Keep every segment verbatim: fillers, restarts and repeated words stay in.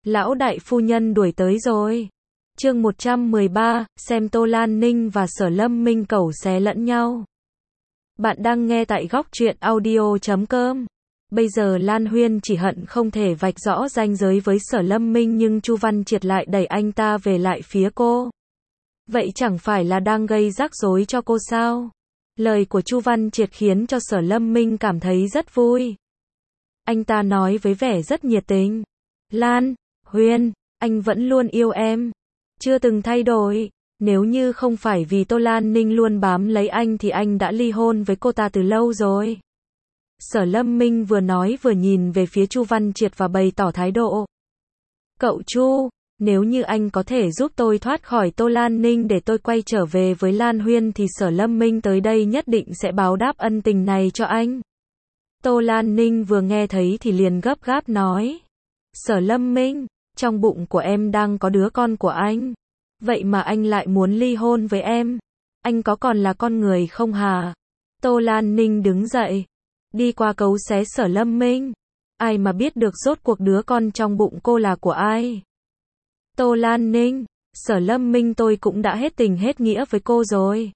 Lão đại phu nhân đuổi tới rồi. Chương một trăm mười ba, xem Tô Lan Ninh và Sở Lâm Minh cẩu xé lẫn nhau. Bạn đang nghe tại góc truyện audio chấm com. Bây giờ Lan Huyên chỉ hận không thể vạch rõ ranh giới với Sở Lâm Minh, nhưng Chu Văn Triệt lại đẩy anh ta về lại phía cô. Vậy chẳng phải là đang gây rắc rối cho cô sao? Lời của Chu Văn Triệt khiến cho Sở Lâm Minh cảm thấy rất vui. Anh ta nói với vẻ rất nhiệt tình. Lan Huyên, anh vẫn luôn yêu em. Chưa từng thay đổi. Nếu như không phải vì Tô Lan Ninh luôn bám lấy anh thì anh đã ly hôn với cô ta từ lâu rồi. Sở Lâm Minh vừa nói vừa nhìn về phía Chu Văn Triệt và bày tỏ thái độ. Cậu Chu, nếu như anh có thể giúp tôi thoát khỏi Tô Lan Ninh để tôi quay trở về với Lan Huyên thì Sở Lâm Minh tới đây nhất định sẽ báo đáp ân tình này cho anh. Tô Lan Ninh vừa nghe thấy thì liền gấp gáp nói. Sở Lâm Minh, trong bụng của em đang có đứa con của anh. Vậy mà anh lại muốn ly hôn với em. Anh có còn là con người không hả? Tô Lan Ninh đứng dậy, đi qua cấu xé Sở Lâm Minh. Ai mà biết được rốt cuộc đứa con trong bụng cô là của ai? Tô Lan Ninh, Sở Lâm Minh, tôi cũng đã hết tình hết nghĩa với cô rồi.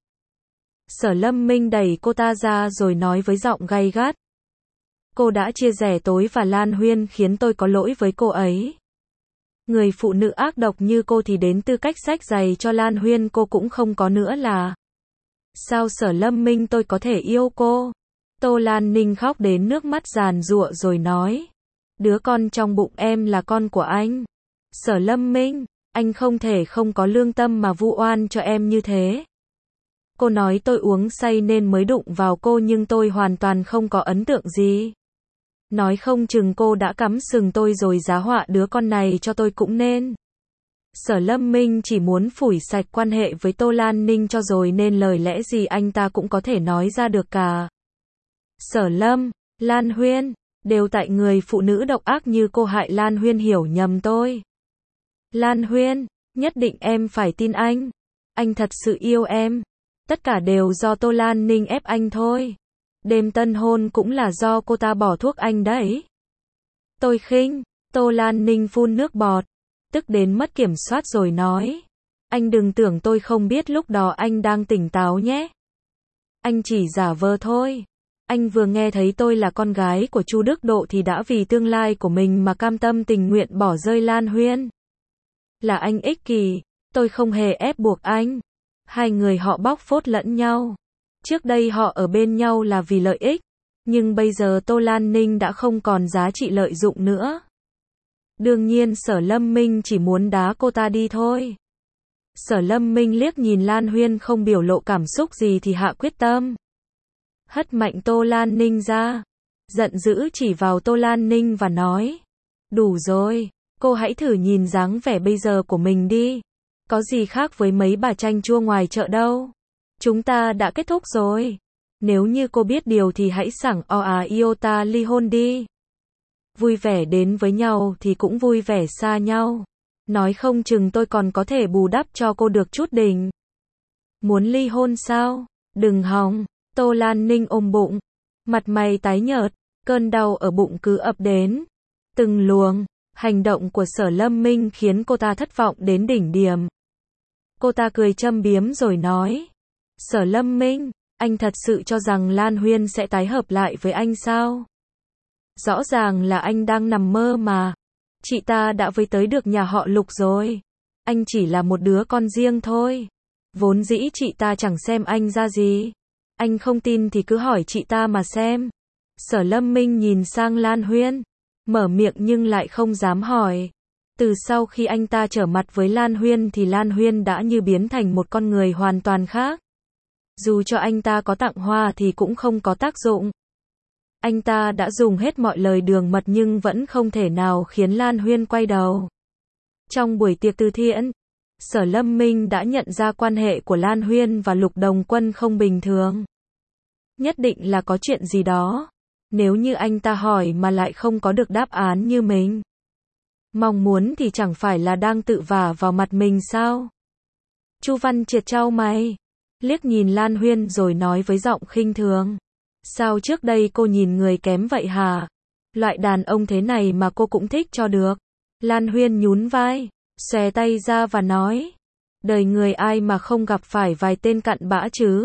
Sở Lâm Minh đẩy cô ta ra rồi nói với giọng gay gắt. Cô đã chia rẽ tôi và Lan Huyên khiến tôi có lỗi với cô ấy. Người phụ nữ ác độc như cô thì đến tư cách xách giày cho Lan Huyên cô cũng không có nữa là. Sao Sở Lâm Minh tôi có thể yêu cô? Tô Lan Ninh khóc đến nước mắt giàn giụa rồi nói. Đứa con trong bụng em là con của anh. Sở Lâm Minh, anh không thể không có lương tâm mà vu oan cho em như thế. Cô nói tôi uống say nên mới đụng vào cô nhưng tôi hoàn toàn không có ấn tượng gì. Nói không chừng cô đã cắm sừng tôi rồi giá họa đứa con này cho tôi cũng nên. Sở Lâm Minh chỉ muốn phủi sạch quan hệ với Tô Lan Ninh cho rồi nên lời lẽ gì anh ta cũng có thể nói ra được cả. Sở Lâm, Lan Huyên, đều tại người phụ nữ độc ác như cô hại Lan Huyên hiểu nhầm tôi. Lan Huyên, nhất định em phải tin anh. Anh thật sự yêu em. Tất cả đều do Tô Lan Ninh ép anh thôi. Đêm tân hôn cũng là do cô ta bỏ thuốc anh đấy. Tôi khinh. Tô Lan Ninh phun nước bọt, tức đến mất kiểm soát rồi nói. Anh đừng tưởng tôi không biết lúc đó anh đang tỉnh táo nhé. Anh chỉ giả vờ thôi. Anh vừa nghe thấy tôi là con gái của Chu Đức Độ thì đã vì tương lai của mình mà cam tâm tình nguyện bỏ rơi Lan Huyên. Là anh ích kỷ, tôi không hề ép buộc anh. Hai người họ bóc phốt lẫn nhau. Trước đây họ ở bên nhau là vì lợi ích, nhưng bây giờ Tô Lan Ninh đã không còn giá trị lợi dụng nữa. Đương nhiên Sở Lâm Minh chỉ muốn đá cô ta đi thôi. Sở Lâm Minh liếc nhìn Lan Huyên không biểu lộ cảm xúc gì thì hạ quyết tâm. Hất mạnh Tô Lan Ninh ra, giận dữ chỉ vào Tô Lan Ninh và nói. Đủ rồi, cô hãy thử nhìn dáng vẻ bây giờ của mình đi. Có gì khác với mấy bà chanh chua ngoài chợ đâu. Chúng ta đã kết thúc rồi. Nếu như cô biết điều thì hãy sẵn o à iota ly hôn đi. Vui vẻ đến với nhau thì cũng vui vẻ xa nhau. Nói không chừng tôi còn có thể bù đắp cho cô được chút đỉnh. Muốn ly hôn sao? Đừng hòng. Tô Lan Ninh ôm bụng, mặt mày tái nhợt, cơn đau ở bụng cứ ập đến. Từng luồng, hành động của Sở Lâm Minh khiến cô ta thất vọng đến đỉnh điểm. Cô ta cười châm biếm rồi nói. Sở Lâm Minh, anh thật sự cho rằng Lan Huyên sẽ tái hợp lại với anh sao? Rõ ràng là anh đang nằm mơ mà. Chị ta đã với tới được nhà họ Lục rồi. Anh chỉ là một đứa con riêng thôi. Vốn dĩ chị ta chẳng xem anh ra gì. Anh không tin thì cứ hỏi chị ta mà xem. Sở Lâm Minh nhìn sang Lan Huyên, mở miệng nhưng lại không dám hỏi. Từ sau khi anh ta trở mặt với Lan Huyên thì Lan Huyên đã như biến thành một con người hoàn toàn khác. Dù cho anh ta có tặng hoa thì cũng không có tác dụng. Anh ta đã dùng hết mọi lời đường mật nhưng vẫn không thể nào khiến Lan Huyên quay đầu. Trong buổi tiệc từ thiện, Sở Lâm Minh đã nhận ra quan hệ của Lan Huyên và Lục Đồng Quân không bình thường. Nhất định là có chuyện gì đó. Nếu như anh ta hỏi mà lại không có được đáp án như mình mong muốn thì chẳng phải là đang tự vả vào mặt mình sao? Chu Văn Triệt chau mày, liếc nhìn Lan Huyên rồi nói với giọng khinh thường. Sao trước đây cô nhìn người kém vậy hả? Loại đàn ông thế này mà cô cũng thích cho được. Lan Huyên nhún vai, xòe tay ra và nói. Đời người ai mà không gặp phải vài tên cặn bã chứ.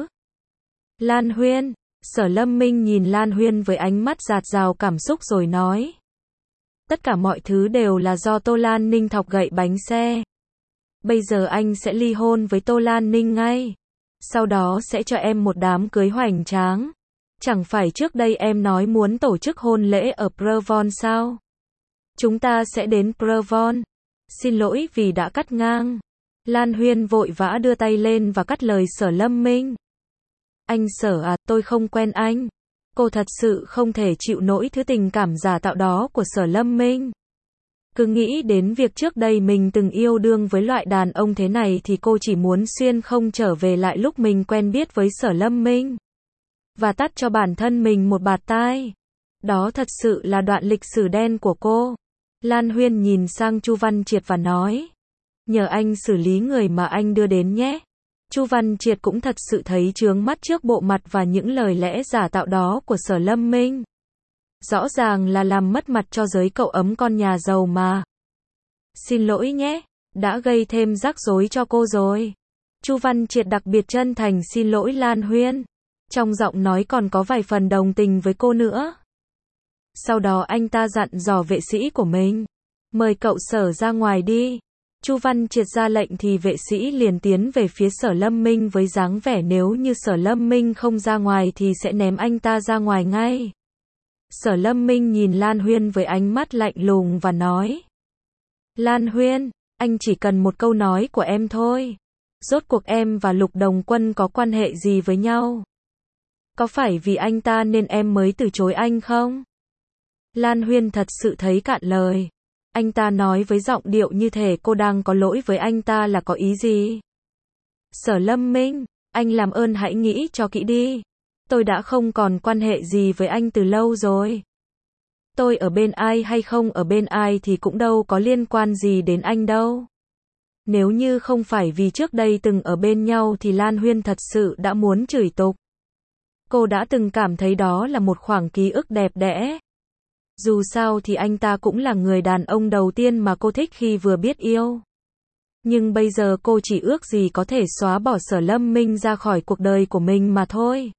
Lan Huyên, Sở Lâm Minh nhìn Lan Huyên với ánh mắt dạt dào cảm xúc rồi nói. Tất cả mọi thứ đều là do Tô Lan Ninh thọc gậy bánh xe. Bây giờ anh sẽ ly hôn với Tô Lan Ninh ngay. Sau đó sẽ cho em một đám cưới hoành tráng. Chẳng phải trước đây em nói muốn tổ chức hôn lễ ở Provence sao? Chúng ta sẽ đến Provence. Xin lỗi vì đã cắt ngang. Lan Huyên vội vã đưa tay lên và cắt lời Sở Lâm Minh. Anh Sở à, tôi không quen anh. Cô thật sự không thể chịu nổi thứ tình cảm giả tạo đó của Sở Lâm Minh. Cứ nghĩ đến việc trước đây mình từng yêu đương với loại đàn ông thế này thì cô chỉ muốn xuyên không trở về lại lúc mình quen biết với Sở Lâm Minh. Và tắt cho bản thân mình một bạt tai. Đó thật sự là đoạn lịch sử đen của cô. Lan Huyên nhìn sang Chu Văn Triệt và nói. Nhờ anh xử lý người mà anh đưa đến nhé. Chu Văn Triệt cũng thật sự thấy chướng mắt trước bộ mặt và những lời lẽ giả tạo đó của Sở Lâm Minh. Rõ ràng là làm mất mặt cho giới cậu ấm con nhà giàu mà. Xin lỗi nhé, đã gây thêm rắc rối cho cô rồi. Chu Văn Triệt đặc biệt chân thành xin lỗi Lan Huyên. Trong giọng nói còn có vài phần đồng tình với cô nữa. Sau đó anh ta dặn dò vệ sĩ của mình. Mời cậu Sở ra ngoài đi. Chu Văn Triệt ra lệnh thì vệ sĩ liền tiến về phía Sở Lâm Minh với dáng vẻ nếu như Sở Lâm Minh không ra ngoài thì sẽ ném anh ta ra ngoài ngay. Sở Lâm Minh nhìn Lan Huyên với ánh mắt lạnh lùng và nói. Lan Huyên, anh chỉ cần một câu nói của em thôi. Rốt cuộc em và Lục Đồng Quân có quan hệ gì với nhau? Có phải vì anh ta nên em mới từ chối anh không? Lan Huyên thật sự thấy cạn lời. Anh ta nói với giọng điệu như thể cô đang có lỗi với anh ta là có ý gì? Sở Lâm Minh, anh làm ơn hãy nghĩ cho kỹ đi. Tôi đã không còn quan hệ gì với anh từ lâu rồi. Tôi ở bên ai hay không ở bên ai thì cũng đâu có liên quan gì đến anh đâu. Nếu như không phải vì trước đây từng ở bên nhau thì Lan Huyên thật sự đã muốn chửi tục. Cô đã từng cảm thấy đó là một khoảng ký ức đẹp đẽ. Dù sao thì anh ta cũng là người đàn ông đầu tiên mà cô thích khi vừa biết yêu. Nhưng bây giờ cô chỉ ước gì có thể xóa bỏ Sở Lâm Minh ra khỏi cuộc đời của mình mà thôi.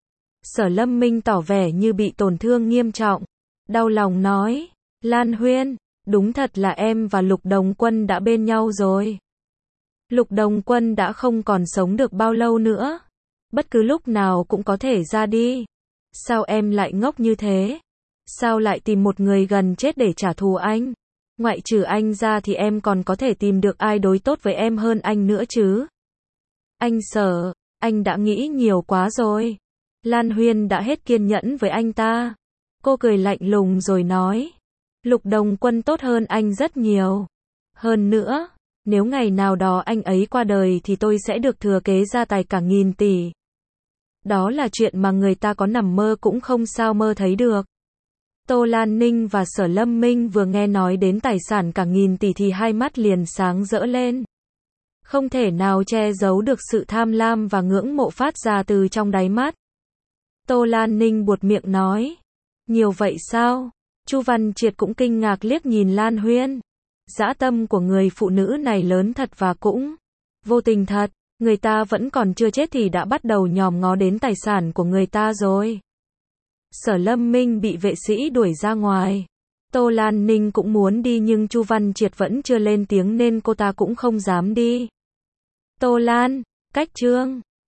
Sở Lâm Minh tỏ vẻ như bị tổn thương nghiêm trọng. Đau lòng nói, Lan Huyên, đúng thật là em và Lục Đồng Quân đã bên nhau rồi. Lục Đồng Quân đã không còn sống được bao lâu nữa. Bất cứ lúc nào cũng có thể ra đi. Sao em lại ngốc như thế? Sao lại tìm một người gần chết để trả thù anh? Ngoại trừ anh ra thì em còn có thể tìm được ai đối tốt với em hơn anh nữa chứ? Anh Sở, anh đã nghĩ nhiều quá rồi. Lan Huyên đã hết kiên nhẫn với anh ta. Cô cười lạnh lùng rồi nói. Lục Đồng Quân tốt hơn anh rất nhiều. Hơn nữa, nếu ngày nào đó anh ấy qua đời thì tôi sẽ được thừa kế gia tài cả nghìn tỷ. Đó là chuyện mà người ta có nằm mơ cũng không sao mơ thấy được. Tô Lan Ninh và Sở Lâm Minh vừa nghe nói đến tài sản cả nghìn tỷ thì hai mắt liền sáng rỡ lên. Không thể nào che giấu được sự tham lam và ngưỡng mộ phát ra từ trong đáy mắt. Tô Lan Ninh buột miệng nói. Nhiều vậy sao? Chu Văn Triệt cũng kinh ngạc liếc nhìn Lan Huyên. Dã tâm của người phụ nữ này lớn thật và cũng vô tình thật. Người ta vẫn còn chưa chết thì đã bắt đầu nhòm ngó đến tài sản của người ta rồi. Sở Lâm Minh bị vệ sĩ đuổi ra ngoài. Tô Lan Ninh cũng muốn đi nhưng Chu Văn Triệt vẫn chưa lên tiếng nên cô ta cũng không dám đi. Tô Lan, cách chương